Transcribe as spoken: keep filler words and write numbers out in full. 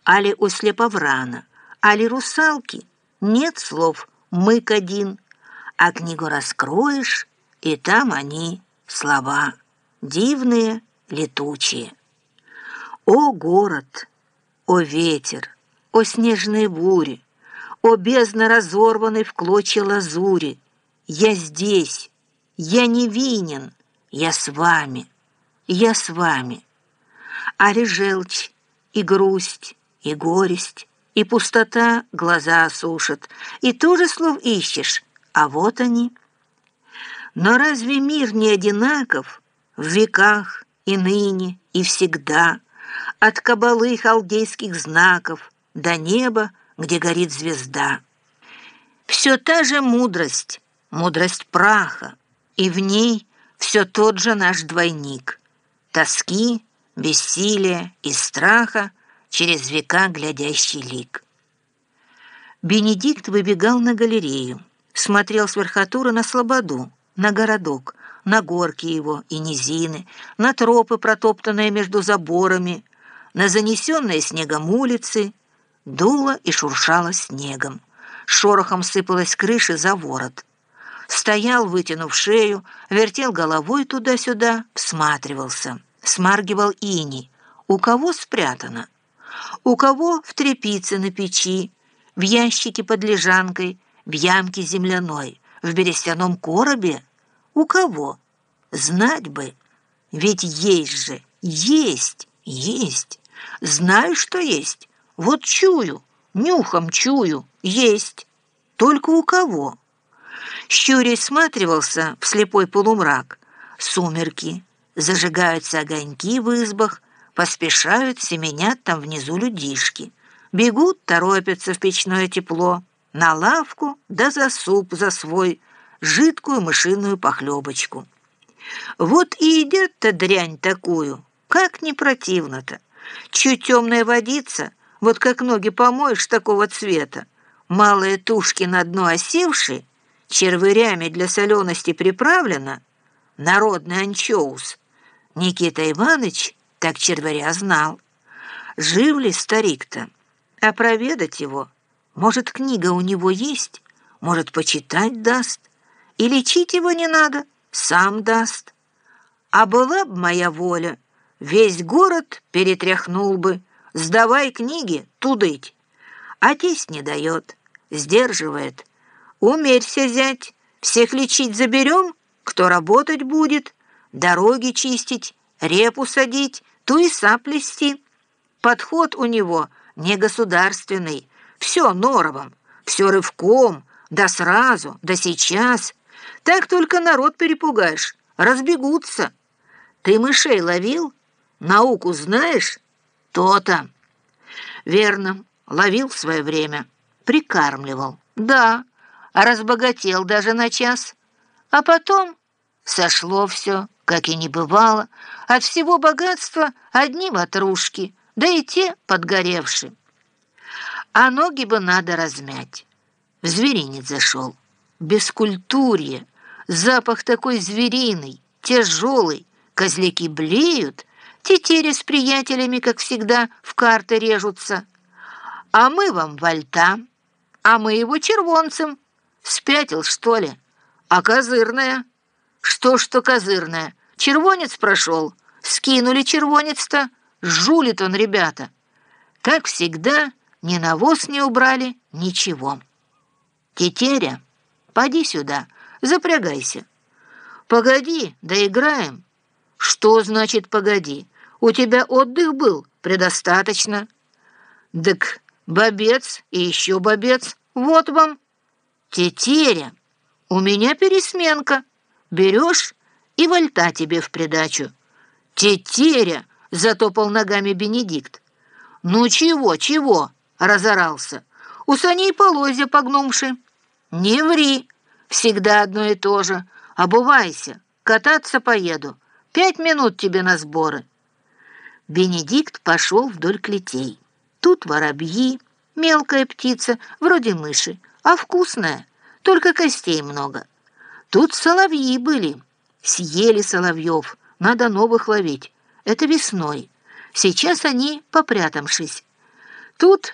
али у слеповрана, али русалки, нет слов «мык один», а книгу раскроешь, и там они, слова, дивные, летучие. О город, о ветер, о снежные бури, о бездна разорванной в клочья лазури, я здесь, я невинен, я с вами, я с вами. Али желчь и грусть, и горесть, и пустота глаза осушат, и тоже слов ищешь, а вот они. Но разве мир не одинаков в веках и ныне, и всегда, от кабалы халдейских знаков до неба, где горит звезда? Все та же мудрость, мудрость праха, и в ней все тот же наш двойник. Тоски, бессилия и страха через века глядящий лик. Бенедикт выбегал на галерею, смотрел с верхотуры на слободу, на городок, на горки его и низины, на тропы, протоптанные между заборами, на занесенные снегом улицы. Дуло и шуршало снегом, шорохом сыпалась крыша за ворот. Стоял, вытянув шею, вертел головой туда-сюда, всматривался, смаргивал иней. У кого спрятано? У кого в тряпице на печи, в ящике под лежанкой, в ямке земляной, в берестяном коробе? У кого? Знать бы. Ведь есть же, есть, есть. Знаю, что есть. Вот чую, нюхом чую, есть. Только у кого? Щурясь всматривался в слепой полумрак. Сумерки, зажигаются огоньки в избах, поспешают, семенят там внизу людишки. Бегут, торопятся в печное тепло, на лавку да за суп за свой, жидкую мышиную похлебочку. Вот и едят-то дрянь такую, как не противно-то. Чуть темная водица, вот как ноги помоешь такого цвета, малые тушки на дно осевшие, червырями для солености приправлено, народный анчоус. Никита Иванович так червыря знал. Жив ли старик-то? А проведать его? Может, книга у него есть? Может, почитать даст? И лечить его не надо, сам даст. А была б моя воля, весь город перетряхнул бы. Сдавай книги, тудыть. А тесть не дает, сдерживает. Умерься, зять, всех лечить заберем, кто работать будет, дороги чистить, репу садить, ту и плести. Подход у него не государственный, все норовом, все рывком, да сразу, да сейчас. Так только народ перепугаешь, разбегутся. Ты мышей ловил? Науку знаешь? То-то. Верно, ловил в свое время, прикармливал. Да, а разбогател даже на час. А потом сошло все, как и не бывало. От всего богатства одни ватрушки, да и те подгоревшие. А ноги бы надо размять. В зверинец зашел. Бескультурье. Запах такой звериный, тяжелый. Козляки блеют. Тетеря с приятелями, как всегда, в карты режутся. А мы вам вальта, а мы его червонцем. Спятил, что ли? А козырная? Что, что козырная? Червонец прошел. Скинули червонец-то. Жулит он, ребята. Как всегда, ни навоз не убрали, ничего. Тетеря, поди сюда, запрягайся. Погоди, доиграем. Что значит погоди? У тебя отдых был предостаточно. Дык, бобец и еще бобец. Вот вам. Тетеря, у меня пересменка. Берешь и вальта тебе в придачу. Тетеря, затопал ногами Бенедикт. Ну чего, чего? Разорался. У саней полозья погнувши. Не ври, всегда одно и то же. Обувайся, кататься поеду. Пять минут тебе на сборы. Бенедикт пошел вдоль клетей. Тут воробьи, мелкая птица, вроде мыши, а вкусная, только костей много. Тут соловьи были. Съели соловьев, надо новых ловить. Это весной. Сейчас они попрятавшись. Тут